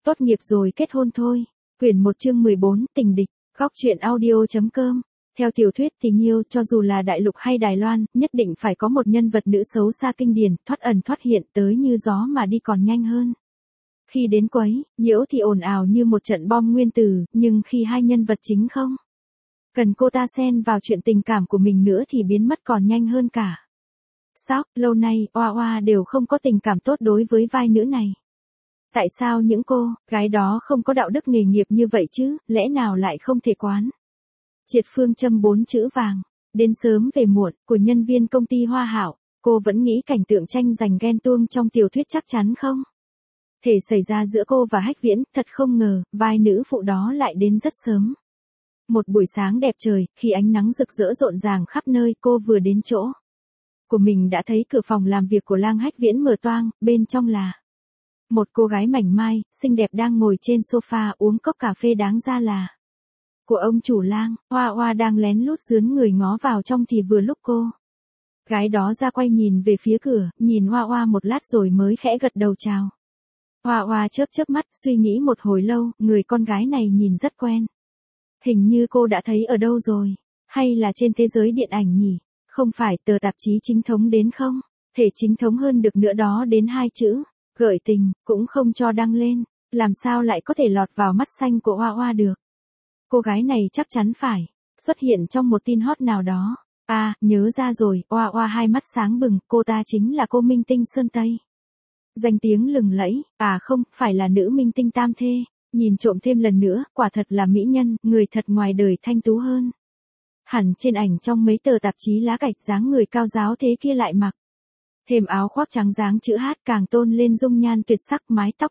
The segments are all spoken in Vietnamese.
Tốt nghiệp rồi kết hôn thôi. Quyển 1 chương 14, tình địch. Góc truyện audio.com. Theo tiểu thuyết tình yêu, cho dù là đại lục hay Đài Loan, nhất định phải có một nhân vật nữ xấu xa kinh điển, thoát ẩn thoát hiện, tới như gió mà đi còn nhanh hơn. Khi đến quấy, nhiễu thì ồn ào như một trận bom nguyên tử, nhưng khi hai nhân vật chính không cần cô ta xen vào chuyện tình cảm của mình nữa thì biến mất còn nhanh hơn cả. Sao, lâu nay, Oa Oa đều không có tình cảm tốt đối với vai nữ này. Tại sao những cô gái đó không có đạo đức nghề nghiệp như vậy chứ, lẽ nào lại không thể quán triệt phương châm 4 chữ vàng, đến sớm về muộn, của nhân viên công ty Hoa Hảo, cô vẫn nghĩ cảnh tượng tranh giành ghen tuông trong tiểu thuyết chắc chắn không thể xảy ra giữa cô và Hách Viễn, thật không ngờ, vai nữ phụ đó lại đến rất sớm. Một buổi sáng đẹp trời, khi ánh nắng rực rỡ rộn ràng khắp nơi, cô vừa đến chỗ của mình đã thấy cửa phòng làm việc của Lang Hách Viễn mở toang, bên trong là một cô gái mảnh mai, xinh đẹp đang ngồi trên sofa uống cốc cà phê đáng ra là của ông chủ Lang. Hoa Hoa đang lén lút sướn người ngó vào trong thì vừa lúc cô gái đó ra quay nhìn về phía cửa, nhìn Hoa Hoa một lát rồi mới khẽ gật đầu chào. Hoa Hoa chớp chớp mắt, suy nghĩ một hồi lâu, người con gái này nhìn rất quen. Hình như cô đã thấy ở đâu rồi, hay là trên thế giới điện ảnh nhỉ? Không phải tờ tạp chí chính thống đến không? Thể chính thống hơn được nữa đó đến 2 chữ, gợi tình, cũng không cho đăng lên, làm sao lại có thể lọt vào mắt xanh của Hoa Hoa được? Cô gái này chắc chắn phải xuất hiện trong một tin hot nào đó. À, nhớ ra rồi, Hoa Hoa hai mắt sáng bừng, cô ta chính là cô minh tinh Sơn Tây. Danh tiếng lừng lẫy, à không, phải là nữ minh tinh tam thê. Nhìn trộm thêm lần nữa, quả thật là mỹ nhân, người thật ngoài đời thanh tú hơn hẳn trên ảnh trong mấy tờ tạp chí lá cạch, dáng người cao giáo thế kia lại mặc thêm áo khoác trắng dáng chữ H càng tôn lên dung nhan tuyệt sắc, mái tóc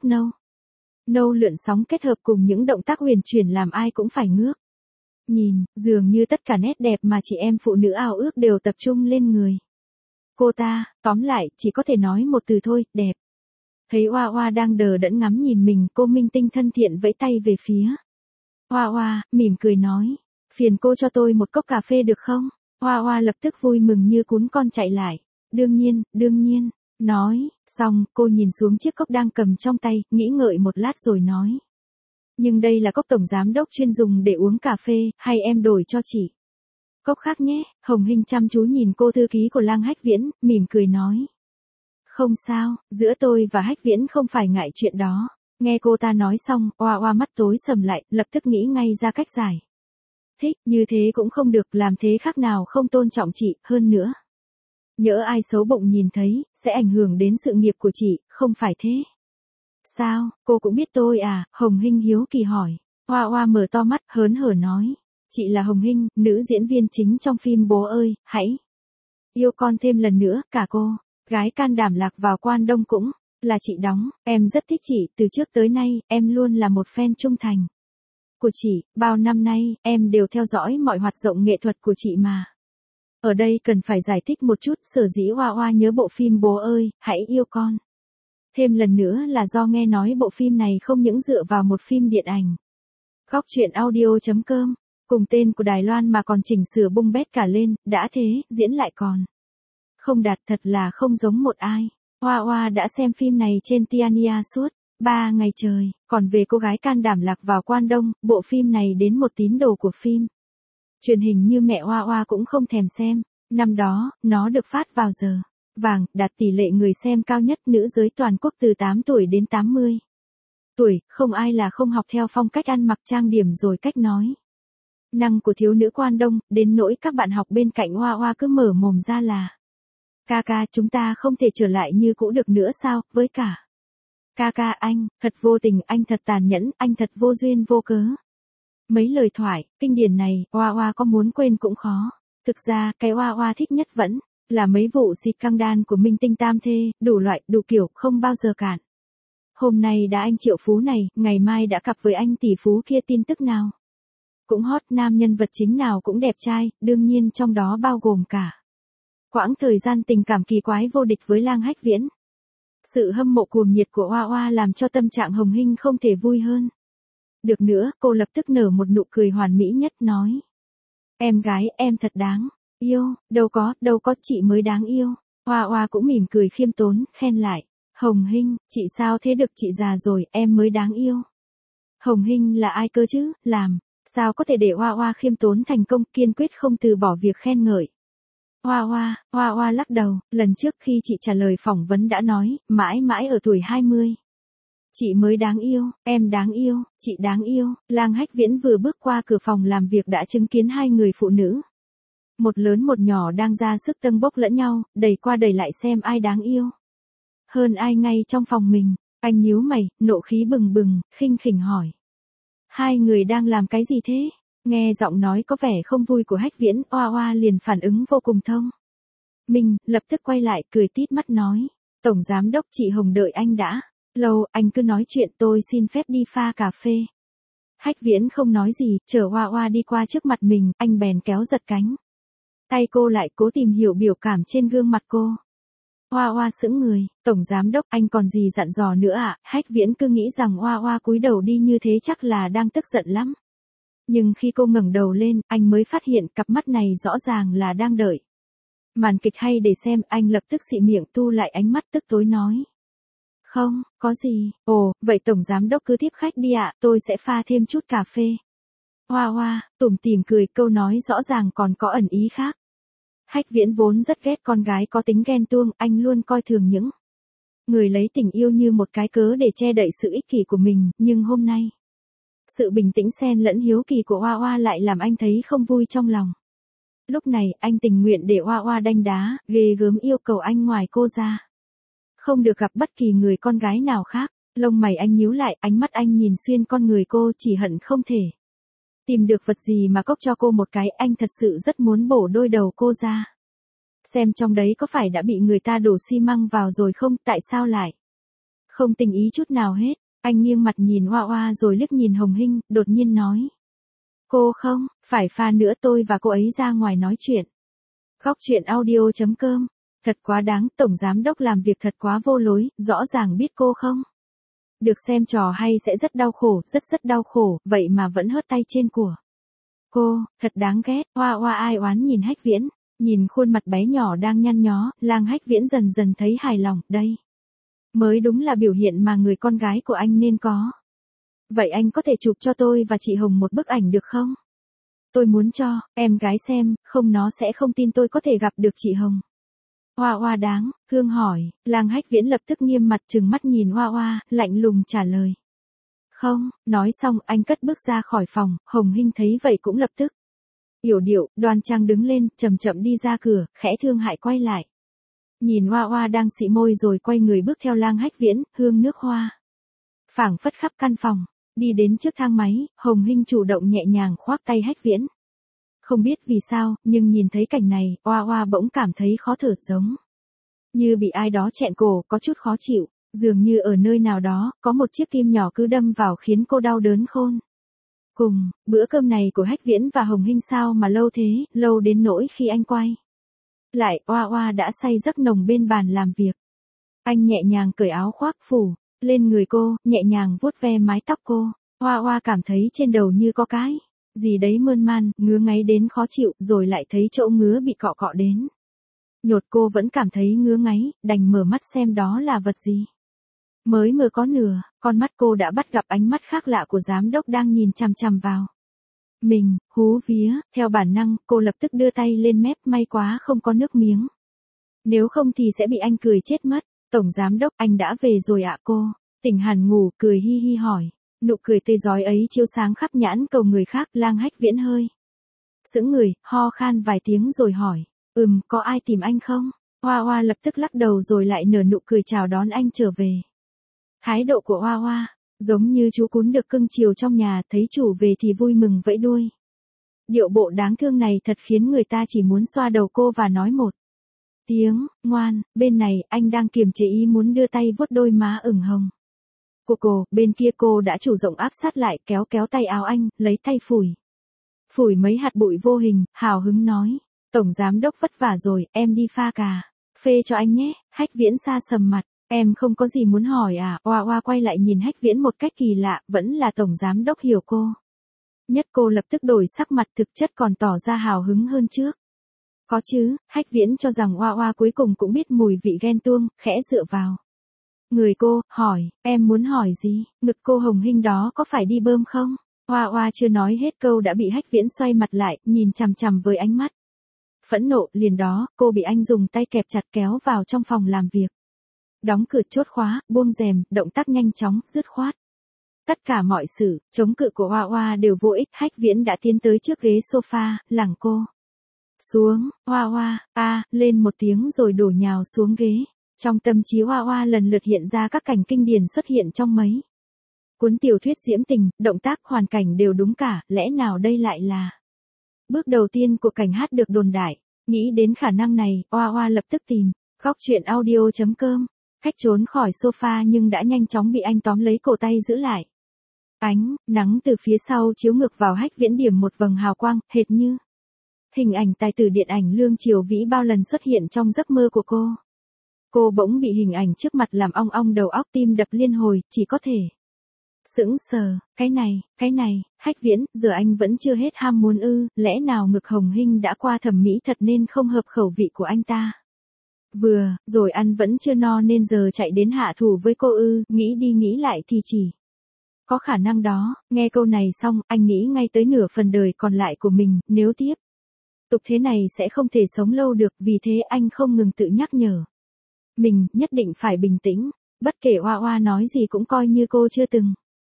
nâu lượn sóng kết hợp cùng những động tác huyền chuyển làm ai cũng phải ngước nhìn, dường như tất cả nét đẹp mà chị em phụ nữ ao ước đều tập trung lên người cô ta. Tóm lại, chỉ có thể nói một từ thôi, đẹp. Thấy Hoa Hoa đang đờ đẫn ngắm nhìn mình, cô minh tinh thân thiện vẫy tay về phía Hoa Hoa, mỉm cười nói, phiền cô cho tôi một cốc cà phê được không? Hoa Hoa lập tức vui mừng như cún con chạy lại. Đương nhiên, nói, xong, cô nhìn xuống chiếc cốc đang cầm trong tay, nghĩ ngợi một lát rồi nói. Nhưng đây là cốc tổng giám đốc chuyên dùng để uống cà phê, hay em đổi cho chị cốc khác nhé? Hồng Hinh chăm chú nhìn cô thư ký của Lang Hách Viễn, mỉm cười nói. Không sao, giữa tôi và Hách Viễn không phải ngại chuyện đó. Nghe cô ta nói xong, Hoa Hoa mắt tối sầm lại, lập tức nghĩ ngay ra cách giải thích, như thế cũng không được, làm thế khác nào không tôn trọng chị, hơn nữa. Nhỡ ai xấu bụng nhìn thấy, sẽ ảnh hưởng đến sự nghiệp của chị, không phải thế? Sao, cô cũng biết tôi à? Hồng Hinh hiếu kỳ hỏi. Hoa Hoa mở to mắt, hớn hở nói. Chị là Hồng Hinh, nữ diễn viên chính trong phim Bố ơi, hãy yêu con thêm lần nữa, cả cô gái can đảm lạc vào Quan Đông cũng là chị đóng, em rất thích chị, từ trước tới nay, em luôn là một fan trung thành của chị, bao năm nay, em đều theo dõi mọi hoạt động nghệ thuật của chị mà. Ở đây cần phải giải thích một chút, sở dĩ Hoa Hoa nhớ bộ phim Bố ơi, hãy yêu con thêm lần nữa là do nghe nói bộ phim này không những dựa vào một phim điện ảnh Góc truyện audio.com, cùng tên của Đài Loan mà còn chỉnh sửa bung bét cả lên, đã thế, diễn lại còn không đạt, thật là không giống một ai. Hoa Hoa đã xem phim này trên Tiania suốt 3 ngày trời, còn về cô gái can đảm lạc vào Quan Đông, bộ phim này đến một tín đồ của phim truyền hình như mẹ Hoa Hoa cũng không thèm xem. Năm đó, nó được phát vào giờ vàng, đạt tỷ lệ người xem cao nhất, nữ giới toàn quốc từ 8 tuổi đến 80 tuổi, không ai là không học theo phong cách ăn mặc, trang điểm rồi cách nói năng của thiếu nữ Quan Đông, đến nỗi các bạn học bên cạnh Hoa Hoa cứ mở mồm ra là ca ca, chúng ta không thể trở lại như cũ được nữa sao, với cả ca ca anh, thật vô tình, anh thật tàn nhẫn, anh thật vô duyên vô cớ. Mấy lời thoại kinh điển này, Hoa Hoa có muốn quên cũng khó. Thực ra, cái Hoa Hoa thích nhất vẫn là mấy vụ xịt căng đan của minh tinh tam thê, đủ loại, đủ kiểu, không bao giờ cản. Hôm nay đã anh triệu phú này, ngày mai đã cặp với anh tỷ phú kia, tin tức nào cũng hot, nam nhân vật chính nào cũng đẹp trai, đương nhiên trong đó bao gồm cả quãng thời gian tình cảm kỳ quái vô địch với Lang Hách Viễn. Sự hâm mộ cuồng nhiệt của Hoa Hoa làm cho tâm trạng Hồng Hinh không thể vui hơn được nữa, cô lập tức nở một nụ cười hoàn mỹ nhất, nói. Em gái, em thật đáng yêu, đâu có, chị mới đáng yêu. Hoa Hoa cũng mỉm cười khiêm tốn, khen lại. Hồng Hinh, chị sao thế được, chị già rồi, em mới đáng yêu. Hồng Hinh là ai cơ chứ, sao có thể để Hoa Hoa khiêm tốn thành công, kiên quyết không từ bỏ việc khen ngợi. Hoa Hoa lắc đầu, lần trước khi chị trả lời phỏng vấn đã nói, mãi mãi ở tuổi 20. Chị mới đáng yêu, em đáng yêu, chị đáng yêu. Lang Hách Viễn vừa bước qua cửa phòng làm việc đã chứng kiến hai người phụ nữ. Một lớn một nhỏ đang ra sức tâng bốc lẫn nhau, đẩy qua đẩy lại xem ai đáng yêu hơn ai ngay trong phòng mình. Anh nhíu mày, nộ khí bừng bừng, khinh khỉnh hỏi. Hai người đang làm cái gì thế? Nghe giọng nói có vẻ không vui của Hách Viễn, Hoa Hoa liền phản ứng vô cùng thông minh, lập tức quay lại, cười tít mắt nói. Tổng giám đốc, chị Hồng đợi anh đã lâu, anh cứ nói chuyện, tôi xin phép đi pha cà phê. Hách Viễn không nói gì, chờ Hoa Hoa đi qua trước mặt mình, anh bèn kéo giật cánh tay cô lại, cố tìm hiểu biểu cảm trên gương mặt cô. Hoa Hoa sững người, tổng giám đốc, anh còn gì dặn dò nữa ạ? Hách Viễn cứ nghĩ rằng Hoa Hoa cúi đầu đi như thế chắc là đang tức giận lắm. Nhưng khi cô ngẩng đầu lên, anh mới phát hiện cặp mắt này rõ ràng là đang đợi màn kịch hay để xem. Anh lập tức xị miệng thu lại ánh mắt tức tối nói. Không, có gì. Ồ, vậy tổng giám đốc cứ tiếp khách đi ạ, tôi sẽ pha thêm chút cà phê. Hoa Hoa tủm tỉm cười, câu nói rõ ràng còn có ẩn ý khác. Hách Viễn vốn rất ghét con gái có tính ghen tuông, anh luôn coi thường những người lấy tình yêu như một cái cớ để che đậy sự ích kỷ của mình, nhưng hôm nay, sự bình tĩnh xen lẫn hiếu kỳ của Hoa Hoa lại làm anh thấy không vui trong lòng. Lúc này, anh tình nguyện để Hoa Hoa đanh đá, ghê gớm yêu cầu anh ngoài cô ra không được gặp bất kỳ người con gái nào khác. Lông mày anh nhíu lại, ánh mắt anh nhìn xuyên con người cô, chỉ hận không thể tìm được vật gì mà cốc cho cô một cái. Anh thật sự rất muốn bổ đôi đầu cô ra, xem trong đấy có phải đã bị người ta đổ xi măng vào rồi không, tại sao lại không tình ý chút nào hết. Anh nghiêng mặt nhìn Hoa Hoa rồi liếc nhìn Hồng Hinh, đột nhiên nói. Cô không, phải pha nữa, tôi và cô ấy ra ngoài nói chuyện. Góc truyện audio.com. Thật quá đáng, tổng giám đốc làm việc thật quá vô lối, rõ ràng biết cô không được xem trò hay sẽ rất đau khổ, rất đau khổ, vậy mà vẫn hớt tay trên của cô, thật đáng ghét. Hoa Hoa ai oán nhìn Hách Viễn, nhìn khuôn mặt bé nhỏ đang nhăn nhó, Lang Hách Viễn dần dần thấy hài lòng, đây mới đúng là biểu hiện mà người con gái của anh nên có. Vậy anh có thể chụp cho tôi và chị Hồng một bức ảnh được không? Tôi muốn cho em gái xem, không nó sẽ không tin tôi có thể gặp được chị Hồng. Hoa Hoa đáng thương hỏi. Lang Hách Viễn lập tức nghiêm mặt trừng mắt nhìn Hoa Hoa, lạnh lùng trả lời. Không, nói xong anh cất bước ra khỏi phòng. Hồng Hinh thấy vậy cũng lập tức yểu điệu, đoan trang đứng lên, chậm chậm đi ra cửa, khẽ thương hại quay lại. Nhìn Hoa Hoa đang xị môi rồi quay người bước theo Lang Hách Viễn, hương nước hoa phảng phất khắp căn phòng. Đi đến trước thang máy, Hồng Hinh chủ động nhẹ nhàng khoác tay Hách Viễn. Không biết vì sao, nhưng nhìn thấy cảnh này, Hoa Hoa bỗng cảm thấy khó thở, giống như bị ai đó chẹn cổ, có chút khó chịu, dường như ở nơi nào đó, có một chiếc kim nhỏ cứ đâm vào khiến cô đau đớn khôn cùng. Bữa cơm này của Hách Viễn và Hồng Hinh sao mà lâu thế, lâu đến nỗi khi anh quay lại, Hoa Hoa đã say giấc nồng bên bàn làm việc. Anh nhẹ nhàng cởi áo khoác phủ lên người cô, nhẹ nhàng vuốt ve mái tóc cô. Hoa Hoa cảm thấy trên đầu như có cái gì đấy mơn man, ngứa ngáy đến khó chịu, rồi lại thấy chỗ ngứa bị cọ cọ đến nhột. Cô vẫn cảm thấy ngứa ngáy, đành mở mắt xem đó là vật gì. Mới mở có nửa, con mắt cô đã bắt gặp ánh mắt khác lạ của giám đốc đang nhìn chằm chằm vào mình. Hú vía, theo bản năng, cô lập tức đưa tay lên mép, may quá không có nước miếng. Nếu không thì sẽ bị anh cười chết mất. Tổng giám đốc, anh đã về rồi ạ? Cô tỉnh hẳn ngủ, cười hi hi hỏi. Nụ cười tươi rói ấy chiếu sáng khắp nhãn cầu người khác. Lang Hách Viễn hơi sững người, ho khan vài tiếng rồi hỏi. Có ai tìm anh không? Hoa Hoa lập tức lắc đầu rồi lại nở nụ cười chào đón anh trở về. Thái độ của Hoa Hoa giống như chú cún được cưng chiều trong nhà, thấy chủ về thì vui mừng vẫy đuôi. Điệu bộ đáng thương này thật khiến người ta chỉ muốn xoa đầu cô và nói một tiếng ngoan. Bên này, anh đang kiềm chế ý muốn đưa tay vuốt đôi má ửng hồng của cô. Bên kia cô đã chủ động áp sát lại, kéo kéo tay áo anh, lấy tay phủi mấy hạt bụi vô hình, hào hứng nói. Tổng giám đốc vất vả rồi, em đi pha cà phê cho anh nhé. Hách Viễn sa sầm mặt. Em không có gì muốn hỏi à? Hoa Hoa quay lại nhìn Hách Viễn một cách kỳ lạ, vẫn là tổng giám đốc hiểu cô nhất. Cô lập tức đổi sắc mặt, thực chất còn tỏ ra hào hứng hơn trước. Có chứ. Hách Viễn cho rằng Hoa Hoa cuối cùng cũng biết mùi vị ghen tuông, khẽ dựa vào người cô, hỏi, em muốn hỏi gì, ngực cô hồng hinh đó có phải đi bơm không? Hoa Hoa chưa nói hết câu đã bị Hách Viễn xoay mặt lại, nhìn chằm chằm với ánh mắt phẫn nộ, liền đó, cô bị anh dùng tay kẹp chặt kéo vào trong phòng làm việc. Đóng cửa chốt khóa, buông rèm, động tác nhanh chóng, dứt khoát. Tất cả mọi sự, chống cự của Hoa Hoa đều vô ích, Hách Viễn đã tiến tới trước ghế sofa, lẳng cô xuống, Hoa Hoa, lên một tiếng rồi đổ nhào xuống ghế. Trong tâm trí Hoa Hoa lần lượt hiện ra các cảnh kinh điển xuất hiện trong mấy cuốn tiểu thuyết diễm tình, động tác hoàn cảnh đều đúng cả, lẽ nào đây lại là bước đầu tiên của cảnh hát được đồn đại. Nghĩ đến khả năng này, Hoa Hoa lập tức tìm góc truyện audio.com, cách trốn khỏi sofa nhưng đã nhanh chóng bị anh tóm lấy cổ tay giữ lại. Ánh nắng từ phía sau chiếu ngược vào Hách Viễn, điểm một vầng hào quang, hệt như hình ảnh tài tử điện ảnh Lương Triều Vĩ bao lần xuất hiện trong giấc mơ của cô. Cô bỗng bị hình ảnh trước mặt làm ong ong đầu óc, tim đập liên hồi, chỉ có thể sững sờ, cái này, Hách Viễn, giờ anh vẫn chưa hết ham muốn ư, lẽ nào ngực hồng hinh đã qua thẩm mỹ thật nên không hợp khẩu vị của anh ta? Vừa rồi ăn vẫn chưa no nên giờ chạy đến hạ thủ với cô ư, nghĩ đi nghĩ lại thì chỉ có khả năng đó. Nghe câu này xong, anh nghĩ ngay tới nửa phần đời còn lại của mình, nếu tiếp tục thế này sẽ không thể sống lâu được, vì thế anh không ngừng tự nhắc nhở mình, nhất định phải bình tĩnh, bất kể Hoa Hoa nói gì cũng coi như cô chưa từng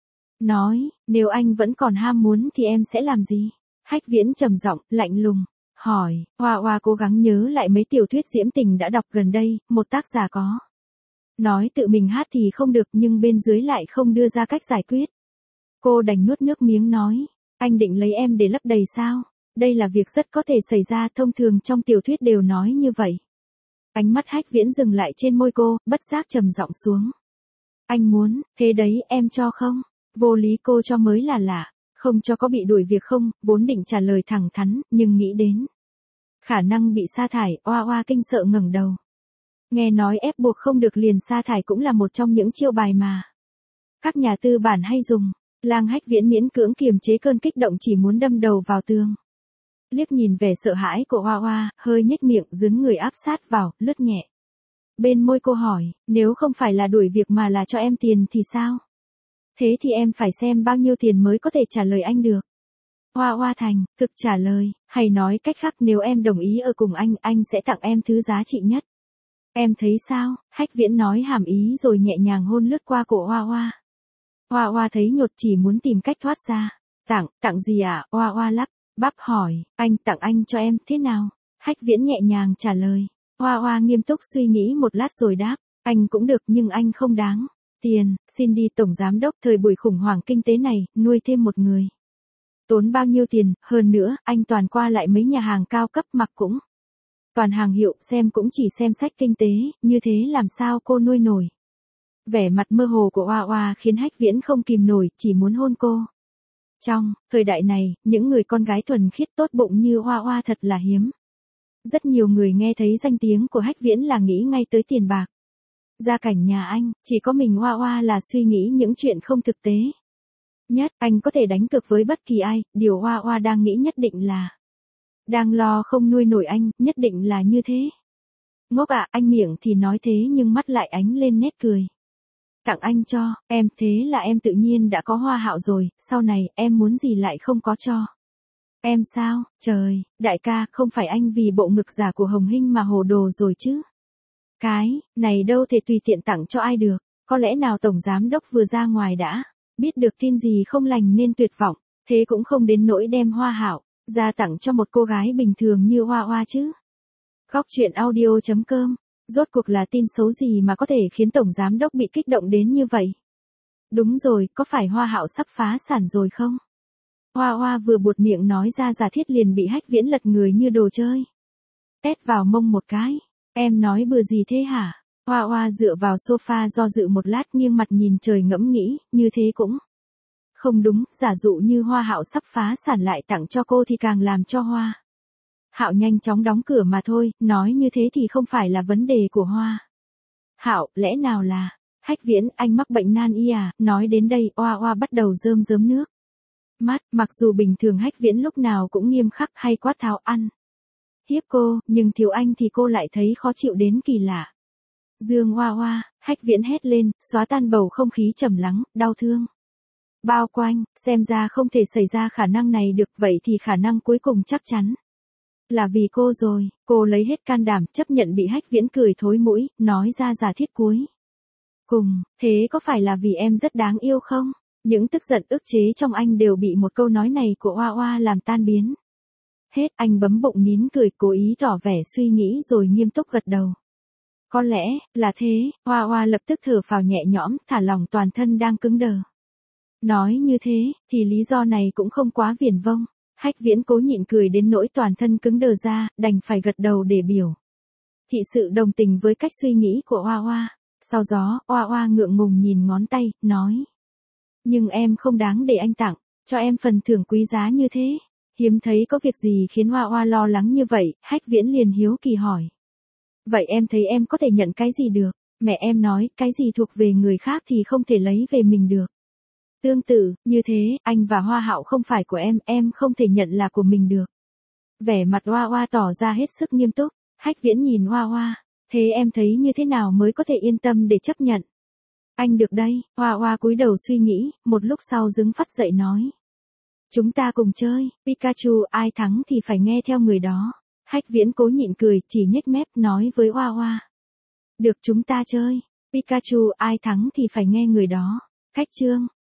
nói, nếu anh vẫn còn ham muốn thì em sẽ làm gì? Hách Viễn trầm giọng, lạnh lùng, hỏi. Hoa Hoa cố gắng nhớ lại mấy tiểu thuyết diễm tình đã đọc gần đây, một tác giả có nói tự mình hát thì không được nhưng bên dưới lại không đưa ra cách giải quyết. Cô đành nuốt nước miếng nói, anh định lấy em để lấp đầy sao? Đây là việc rất có thể xảy ra, thông thường trong tiểu thuyết đều nói như vậy. Ánh mắt Hách Viễn dừng lại trên môi cô, bất giác trầm giọng xuống. Anh muốn, thế đấy, em cho không? Vô lý cô cho mới là lạ, không cho có bị đuổi việc không, vốn định trả lời thẳng thắn, nhưng nghĩ đến khả năng bị sa thải, Hoa Hoa kinh sợ ngẩng đầu. Nghe nói ép buộc không được liền sa thải cũng là một trong những chiêu bài mà các nhà tư bản hay dùng. Lang Hách Viễn miễn cưỡng kiềm chế cơn kích động, chỉ muốn đâm đầu vào tường. Liếc nhìn vẻ sợ hãi của Hoa Hoa, hơi nhếch miệng, dướn người áp sát vào, lướt nhẹ bên môi cô, hỏi, nếu không phải là đuổi việc mà là cho em tiền thì sao? Thế thì em phải xem bao nhiêu tiền mới có thể trả lời anh được. Hoa Hoa thành thực trả lời, hay nói cách khác, nếu em đồng ý ở cùng anh sẽ tặng em thứ giá trị nhất. Em thấy sao? Hách Viễn nói hàm ý rồi nhẹ nhàng hôn lướt qua cổ Hoa Hoa. Hoa Hoa thấy nhột, chỉ muốn tìm cách thoát ra. Tặng gì ạ? Hoa Hoa lắp bắp hỏi, anh tặng anh cho em, thế nào? Hách Viễn nhẹ nhàng trả lời. Hoa Hoa nghiêm túc suy nghĩ một lát rồi đáp, anh cũng được nhưng anh không đáng tiền, xin đi tổng giám đốc, thời buổi khủng hoảng kinh tế này, nuôi thêm một người tốn bao nhiêu tiền, hơn nữa, anh toàn qua lại mấy nhà hàng cao cấp, mặc cũng toàn hàng hiệu, xem cũng chỉ xem sách kinh tế, như thế làm sao cô nuôi nổi? Vẻ mặt mơ hồ của Hoa Hoa khiến Hách Viễn không kìm nổi, chỉ muốn hôn cô. Trong thời đại này, những người con gái thuần khiết tốt bụng như Hoa Hoa thật là hiếm. Rất nhiều người nghe thấy danh tiếng của Hách Viễn là nghĩ ngay tới tiền bạc. Gia cảnh nhà anh, chỉ có mình Hoa Hoa là suy nghĩ những chuyện không thực tế. Nhất, anh có thể đánh cược với bất kỳ ai, điều Hoa Hoa đang nghĩ nhất định là đang lo không nuôi nổi anh, nhất định là như thế. Ngốc ạ, anh miệng thì nói thế nhưng mắt lại ánh lên nét cười. Tặng anh cho, em, thế là em tự nhiên đã có Hoa Hạo rồi, sau này, em muốn gì lại không có cho em sao? Trời, đại ca, không phải anh vì bộ ngực giả của Hồng Hinh mà hồ đồ rồi chứ? Cái này đâu thể tùy tiện tặng cho ai được, có lẽ nào tổng giám đốc vừa ra ngoài đã biết được tin gì không lành nên tuyệt vọng, thế cũng không đến nỗi đem Hoa Hạo ra tặng cho một cô gái bình thường như Hoa Hoa chứ. Góc truyện audio.com, rốt cuộc là tin xấu gì mà có thể khiến tổng giám đốc bị kích động đến như vậy? Đúng rồi, có phải Hoa Hạo sắp phá sản rồi không? Hoa Hoa vừa buột miệng nói ra giả thiết liền bị Hách Viễn lật người như đồ chơi. Tét vào mông một cái. Em nói bừa gì thế hả? Hoa Hoa dựa vào sofa do dự một lát, nghiêng mặt nhìn trời ngẫm nghĩ, như thế cũng không đúng, giả dụ như Hoa Hạo sắp phá sản lại tặng cho cô thì càng làm cho Hoa Hạo nhanh chóng đóng cửa mà thôi, nói như thế thì không phải là vấn đề của Hoa Hạo, lẽ nào là Hách Viễn, anh mắc bệnh nan y à? Nói đến đây, Hoa Hoa bắt đầu rơm rớm nước mắt, mặc dù bình thường Hách Viễn lúc nào cũng nghiêm khắc hay quát tháo ăn hiếp cô, nhưng thiếu anh thì cô lại thấy khó chịu đến kỳ lạ. Dương Hoa Hoa, Hách Viễn hét lên, xóa tan bầu không khí trầm lắng, đau thương. Bao quanh, xem ra không thể xảy ra khả năng này được, vậy thì khả năng cuối cùng chắc chắn là vì cô rồi. Cô lấy hết can đảm chấp nhận bị Hách Viễn cười thối mũi, nói ra giả thiết cuối cùng, thế có phải là vì em rất đáng yêu không? Những tức giận ức chế trong anh đều bị một câu nói này của Oa Oa làm tan biến. Hết, anh bấm bụng nín cười, cố ý tỏ vẻ suy nghĩ rồi nghiêm túc gật đầu. Có lẽ là thế. Oa Oa lập tức thở phào nhẹ nhõm, thả lỏng toàn thân đang cứng đờ. Nói như thế, thì lý do này cũng không quá viển vông. Hách Viễn cố nhịn cười đến nỗi toàn thân cứng đờ ra, đành phải gật đầu để biểu thị sự đồng tình với cách suy nghĩ của Oa Oa. Sau đó, Oa Oa ngượng ngùng nhìn ngón tay, nói. Nhưng em không đáng để anh tặng cho em phần thưởng quý giá như thế. Hiếm thấy có việc gì khiến Oa Oa lo lắng như vậy, Hách Viễn liền hiếu kỳ hỏi. Vậy em thấy em có thể nhận cái gì được? Mẹ em nói, cái gì thuộc về người khác thì không thể lấy về mình được. Tương tự, như thế, anh và Hoa Hạo không phải của em không thể nhận là của mình được. Vẻ mặt Oa Oa tỏ ra hết sức nghiêm túc. Hách Viễn nhìn Oa Oa, thế em thấy như thế nào mới có thể yên tâm để chấp nhận? Anh được đây. Oa Oa cúi đầu suy nghĩ, một lúc sau đứng phắt dậy nói. Chúng ta cùng chơi, Pikachu, ai thắng thì phải nghe theo người đó. Hách Viễn cố nhịn cười, chỉ nhếch mép nói với Oa Oa. Được, chúng ta chơi. Pikachu, ai thắng thì phải nghe người đó. Khách trương.